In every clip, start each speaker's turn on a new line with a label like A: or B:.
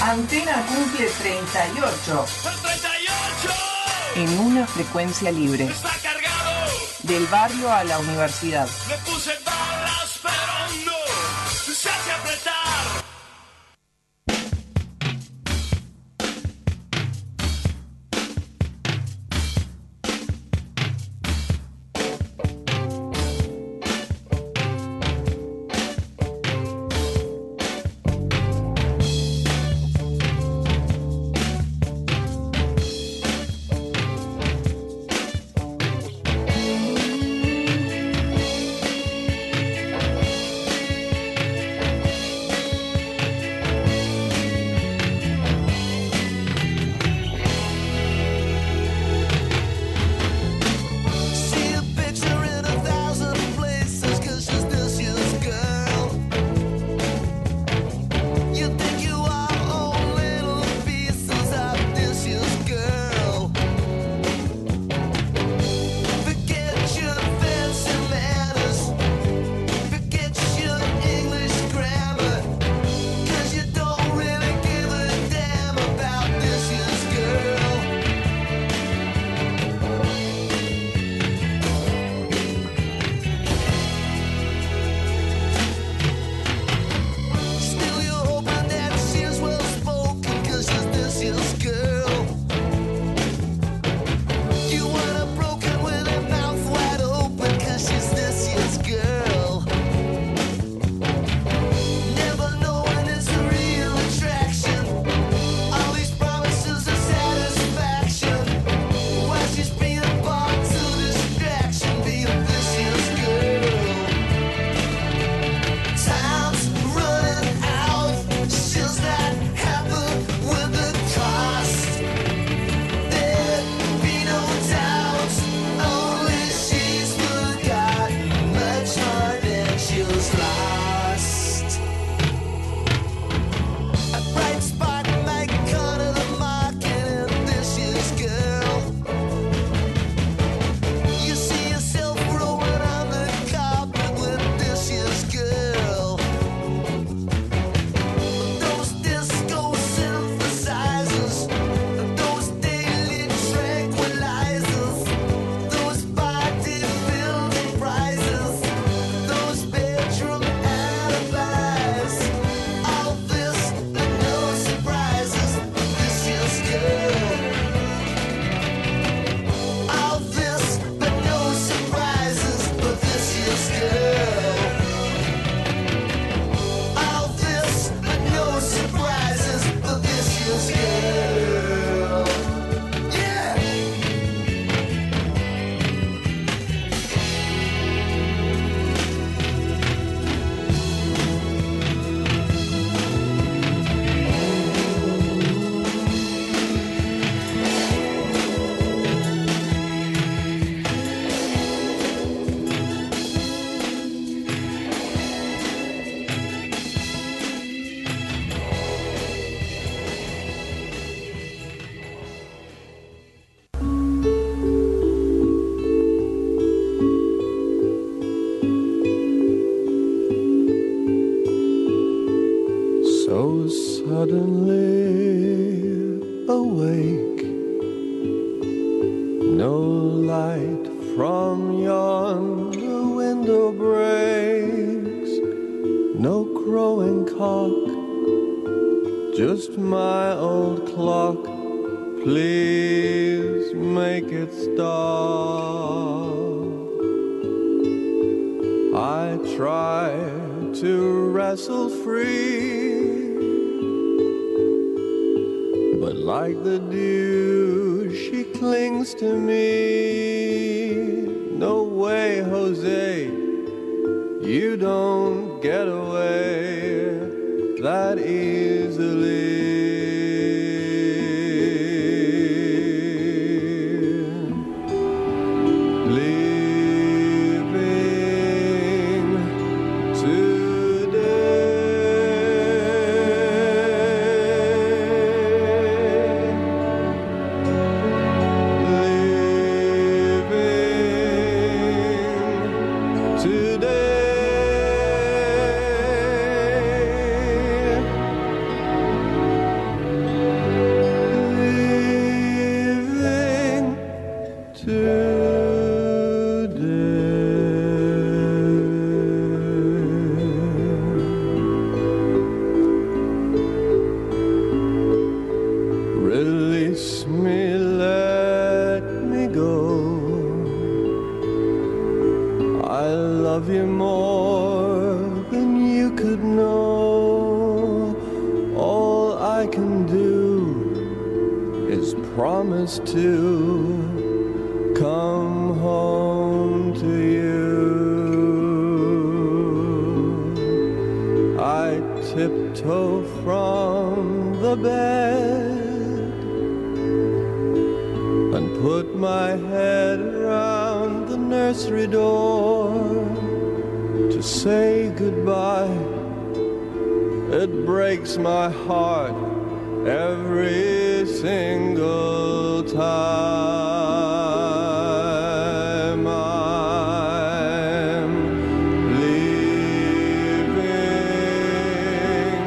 A: Antena cumple 38.
B: ¡38!
A: En una frecuencia libre.
B: ¡Está cargado!
A: Del barrio a la universidad.
B: Le puse balas, pero no se hace apretar.
C: So suddenly awake, no light from yonder window breaks, no crowing cock, just my old clock. Please make it stop. I try to wrestle free, but like the dew, she clings to me. No way, Jose, you don't get away that easily. I can do is promise to come home to you. I tiptoe from the bed and put my head around the nursery door to say goodbye. It breaks my heart every single time I'm leaving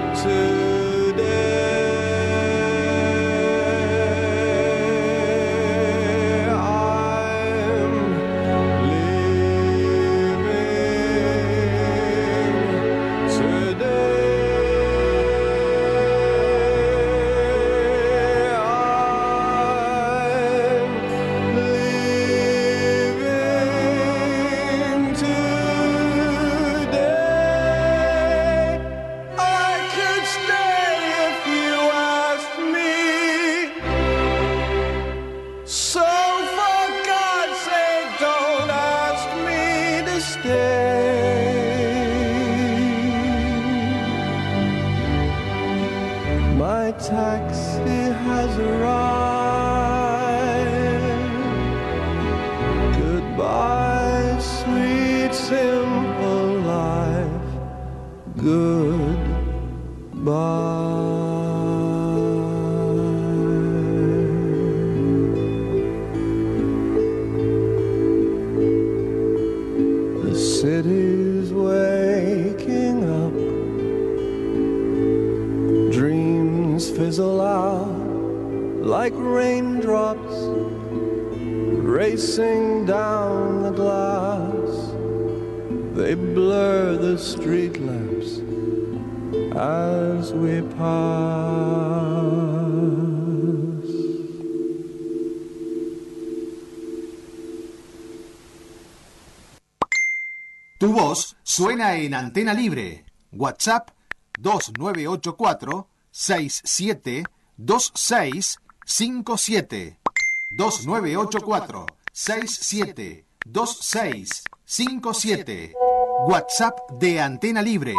C: today. I'm leaving today. My taxi has arrived. Goodbye, sweet, simple life. Goodbye. The city's waking up. Dreams fizzle out like raindrops racing down the glass. They blur the street lamps as we pass.
D: Tu voz suena en Antena Libre. WhatsApp 2984-672657. 2984-672657. WhatsApp de Antena Libre.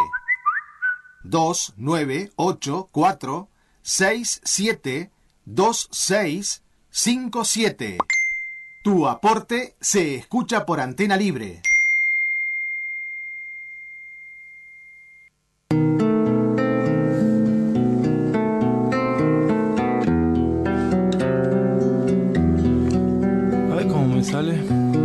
D: 2984-672657. Tu aporte se escucha por Antena Libre.
E: Sale.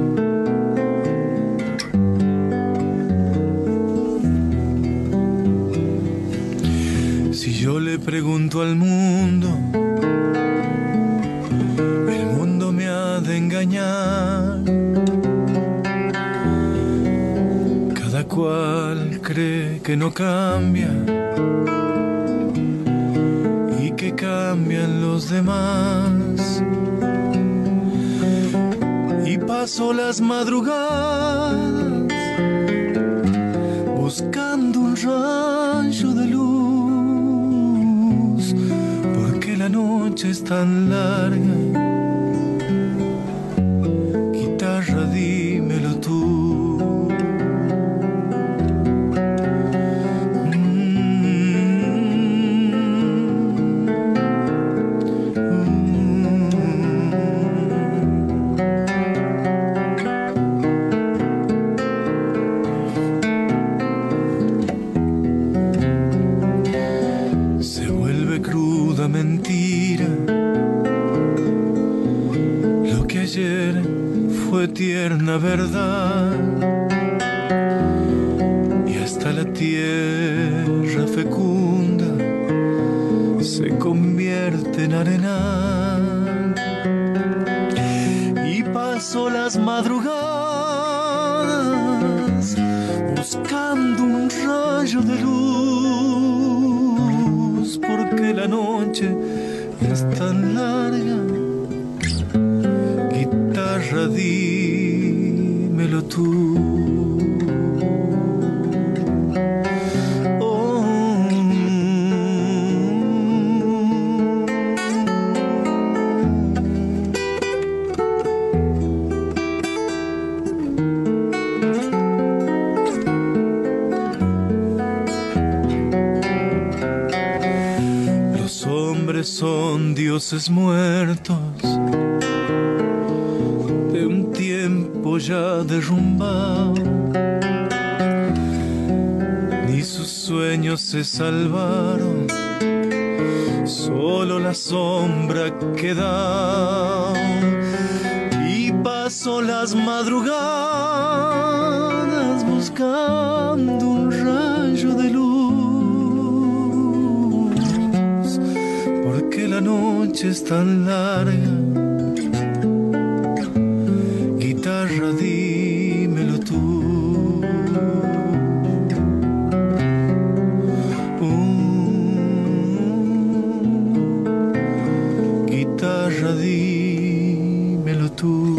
E: Si yo le pregunto al mundo, el mundo me ha de engañar. Cada cual cree que no cambia y que cambian los demás. Y paso las madrugadas buscando un rayo de luz, porque la noche es tan larga. Guitarra, dímelo tú. Mentira, lo que ayer fue tierna verdad, y hasta la tierra fecunda se convierte en arenal. Y paso las madrugadas buscando un rayo de luz, porque la noche es tan larga. Guitarra, dímelo tú. Oh, hombres son dioses muertos de un tiempo ya derrumbado. Ni sus sueños se salvaron, solo la sombra queda. Y paso las madrugadas buscando un rayo de luz, porque la noche es tan larga. Guitarra, dímelo tú. Guitarra, dímelo tú.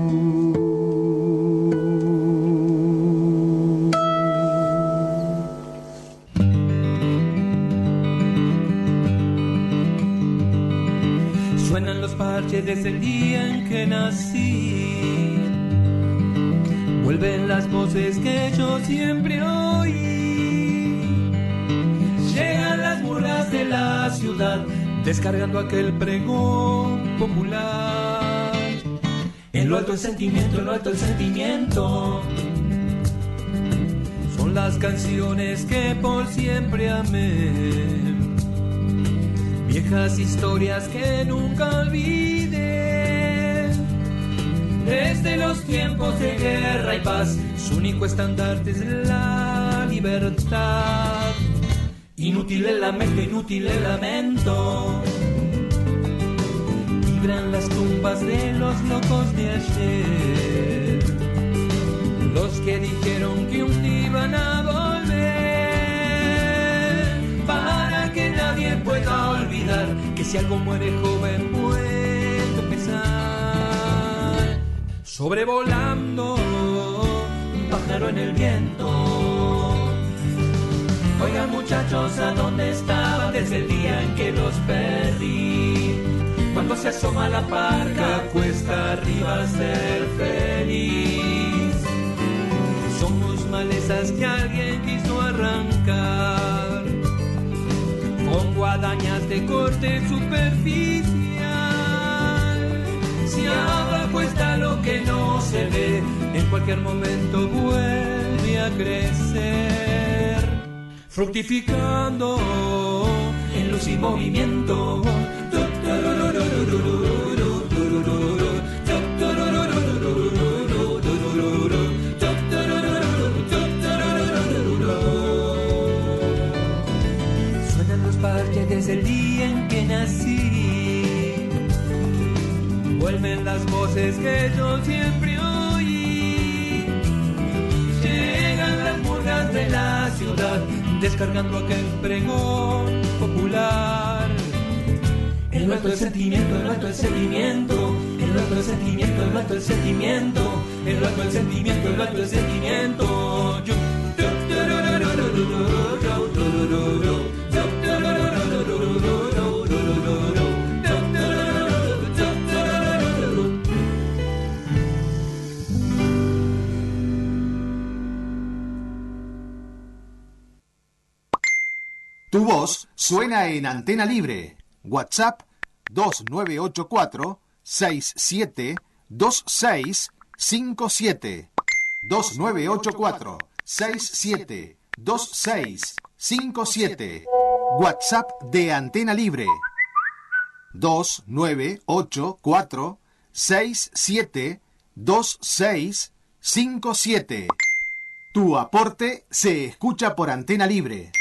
F: Suenan los parches desde el día en que nací. Vuelven las voces que yo siempre oí. Llegan las murgas de la ciudad, descargando aquel pregón popular. En lo alto el sentimiento, en lo alto el sentimiento. Son las canciones que por siempre amé. Viejas historias que nunca olvidé. Desde los tiempos de guerra y paz, su único estandarte es la libertad. Inútil el lamento, inútil el lamento. Vibran las tumbas de los locos de ayer, los que dijeron que un día iban a volver, para que nadie pueda olvidar que si algo muere joven puede empezar. Sobrevolando un pájaro en el viento. Oigan muchachos, ¿a dónde estaban desde el día en que los perdí? Cuando se asoma la parca, cuesta arriba ser feliz. Somos malezas que alguien quiso arrancar, con guadañas de corte superficial. Si abajo está lo que no se ve, en cualquier momento vuelve a crecer, fructificando en luz y movimiento. Suenan los parches desde el día en que nací. Vuelven las voces que yo siempre oí. Llegan las murgas de la ciudad, descargando aquel pregón popular. En lo alto el sentimiento, en lo alto el sentimiento, en lo alto el sentimiento, en lo alto el sentimiento, en lo alto el sentimiento, en lo alto el sentimiento.
D: Tu voz suena en Antena Libre. WhatsApp 2984-672657. 2984-672657. WhatsApp de Antena Libre. 2984-672657. Tu aporte se escucha por Antena Libre.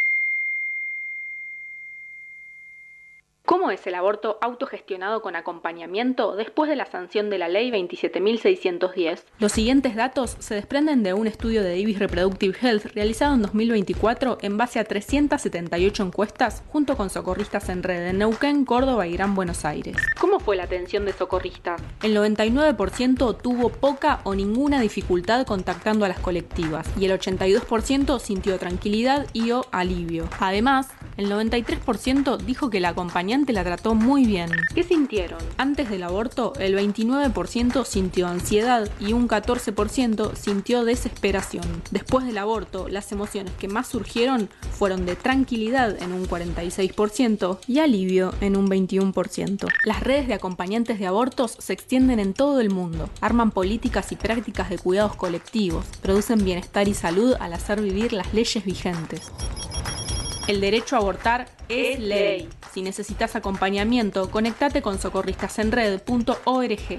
G: ¿Cómo es el aborto autogestionado con acompañamiento después de la sanción de la Ley 27.610? Los siguientes datos se desprenden de un estudio de Divis Reproductive Health realizado en 2024 en base a 378 encuestas junto con socorristas en red en Neuquén, Córdoba y Gran Buenos Aires. ¿Cómo fue la atención de socorristas? El 99% tuvo poca o ninguna dificultad contactando a las colectivas y el 82% sintió tranquilidad y o alivio. Además, el 93% dijo que la acompañante que la trató muy bien. ¿Qué sintieron? Antes del aborto, el 29% sintió ansiedad y un 14% sintió desesperación. Después del aborto, las emociones que más surgieron fueron de tranquilidad en un 46% y alivio en un 21%. Las redes de acompañantes de abortos se extienden en todo el mundo. Arman políticas y prácticas de cuidados colectivos, producen bienestar y salud al hacer vivir las leyes vigentes. El derecho a abortar es ley. Si necesitas acompañamiento, conectate con socorristasenred.org.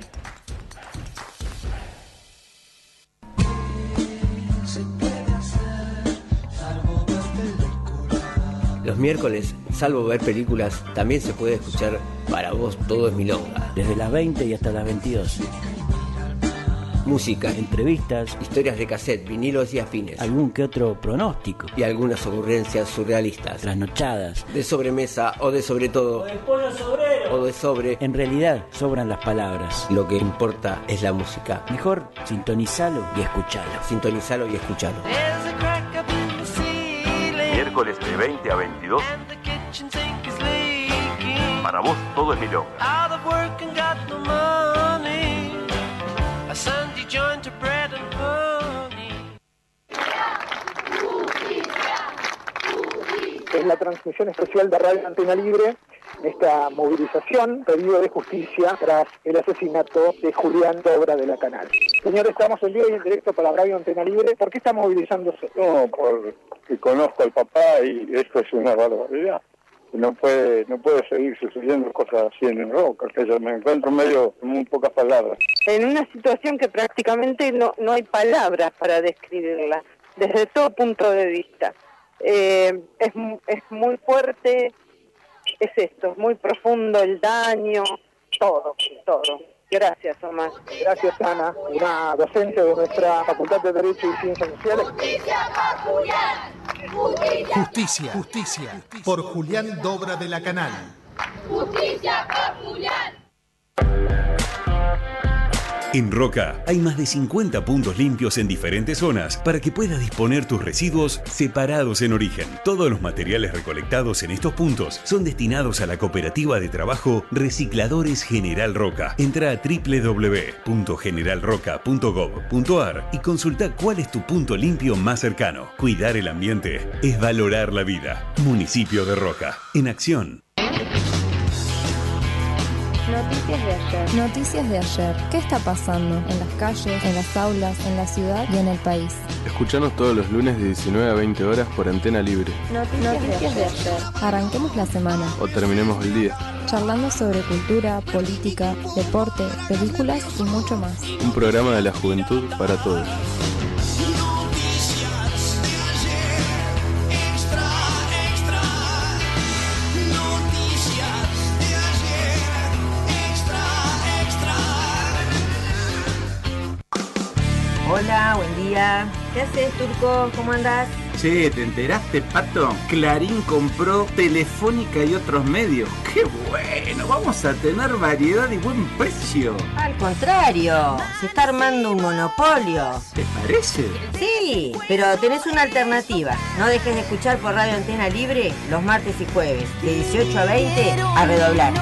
H: Los miércoles, salvo ver películas, también se puede escuchar Para Vos Todo es Milonga.
I: Desde las 20 y hasta las 22.
H: Música,
I: entrevistas,
H: historias de cassette, vinilos y afines.
I: Algún que otro pronóstico.
H: Y algunas ocurrencias surrealistas.
I: Trasnochadas.
H: De sobremesa o de sobre todo.
I: O de pollo sobrero.
H: O de sobre.
I: En realidad, sobran las palabras.
H: Lo que importa es la música.
I: Mejor, sintonizalo y escuchalo.
H: Sintonizalo y escuchalo.
J: Miércoles de 20 a 22. Para Vos Todo es Milonga.
K: Es la transmisión especial de Radio Antena Libre, esta movilización, pedido de justicia tras el asesinato de Julián Dobra de la Canal. Señor, estamos en vivo y en directo para Radio Antena Libre. ¿Por qué está movilizándose?
L: No, porque conozco al papá y esto es una barbaridad. No puede seguir sucediendo cosas así en Roca, que yo me encuentro medio con muy pocas palabras.
M: En una situación que prácticamente no hay palabras para describirla, desde todo punto de vista. Es muy fuerte, es esto, es muy profundo el daño, todo. Gracias, Omar.
K: Gracias, Ana, una docente de nuestra Facultad de Derecho y Ciencias Sociales.
D: Justicia por Julián Dobra de la Canal.
B: Justicia por Julián.
N: En Roca hay más de 50 puntos limpios en diferentes zonas para que puedas disponer tus residuos separados en origen. Todos los materiales recolectados en estos puntos son destinados a la cooperativa de trabajo Recicladores General Roca. Entra a www.generalroca.gov.ar y consulta cuál es tu punto limpio más cercano. Cuidar el ambiente es valorar la vida. Municipio de Roca. En acción.
O: Noticias de ayer. ¿Qué está pasando en las calles, en las aulas, en la ciudad y en el país?
P: Escuchanos todos los lunes de 19 a 20 horas por Antena Libre.
O: Noticias de ayer. Arranquemos la semana.
P: O terminemos el día.
O: Charlando sobre cultura, política, deporte, películas y mucho más.
P: Un programa de la juventud para todos.
Q: Hola, buen día. ¿Qué haces, Turco? ¿Cómo andás?
R: Che, ¿te enteraste, Pato? Clarín compró Telefónica y otros medios. ¡Qué bueno! Vamos a tener variedad y buen precio.
Q: Al contrario, se está armando un monopolio.
R: ¿Te parece?
Q: Sí, pero tenés una alternativa. No dejes de escuchar por Radio Antena Libre los martes y jueves, de 18 a 20, a redoblar.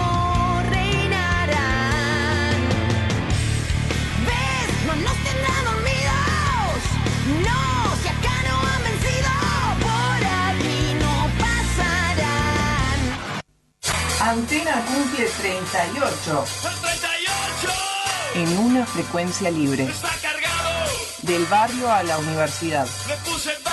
A: Antena cumple 38. En una frecuencia libre.
B: Está cargado.
A: Del barrio a la universidad.
B: Le puse